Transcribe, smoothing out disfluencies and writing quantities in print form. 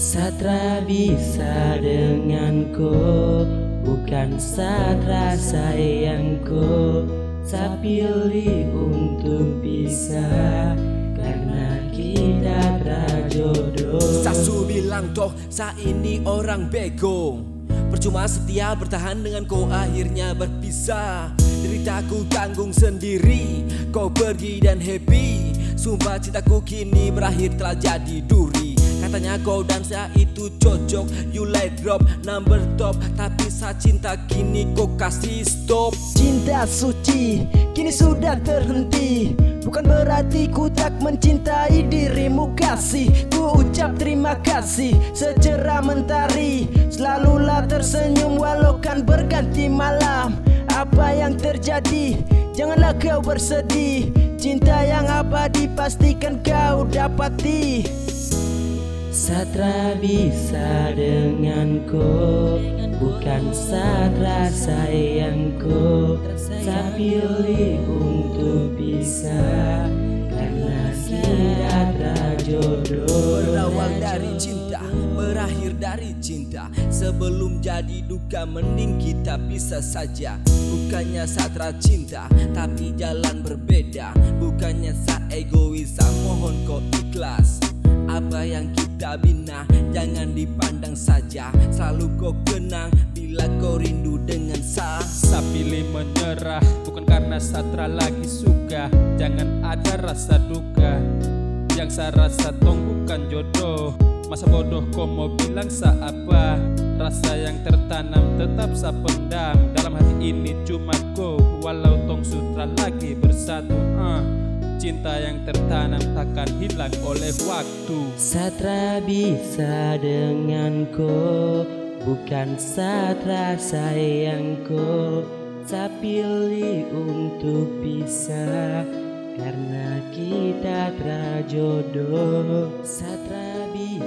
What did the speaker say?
Satra bisa denganku, bukan satra sayangku. Saya pilih untuk bisa, karena kita terjodoh. Sasu bilang toh sa ini orang bego, percuma setia bertahan dengan kau akhirnya berpisah. Deritaku tanggung sendiri, kau pergi dan happy. Sumpah cintaku kini berakhir telah jadi duri. Katanya kau dan saya itu cocok, you like drop number top. Tapi saya cinta kini kau kasih stop. Cinta suci kini sudah terhenti, bukan berarti ku tak mencintai dirimu kasih. Ku ucap terima kasih secerah mentari, selalulah tersenyum walau kan berganti malam. Apa yang terjadi? Janganlah kau bersedih, cinta yang abadi pastikan kau dapati. Satra bisa denganku, bukan satra sayangku. Saya pilih untuk bisa, karena kita terjodoh. Berawal dari cinta, berakhir dari cinta. Sebelum jadi duka mending kita pisah saja. Bukannya satra cinta, tapi jalan berbeda. Bukannya sa egois, sa mohon kau ikhlas. Apa yang kita bina jangan dipandang saja. Selalu kau kenang bila kau rindu dengan sa. Sa pilih menyerah, bukan karena satra lagi suka. Jangan ada rasa duka, yang saya rasa tong bukan jodoh. Masa bodoh kau mau bilang sa apa? Rasa yang tertanam tetap sa pendam. Dalam hati ini cuma kau, walau tong sutra lagi bersatu. Cinta yang tertanam takkan hilang oleh waktu. Satra bisa denganku, bukan satra sayangku. Saya pilih untuk bisa, karena kita terjodoh. Satra bisa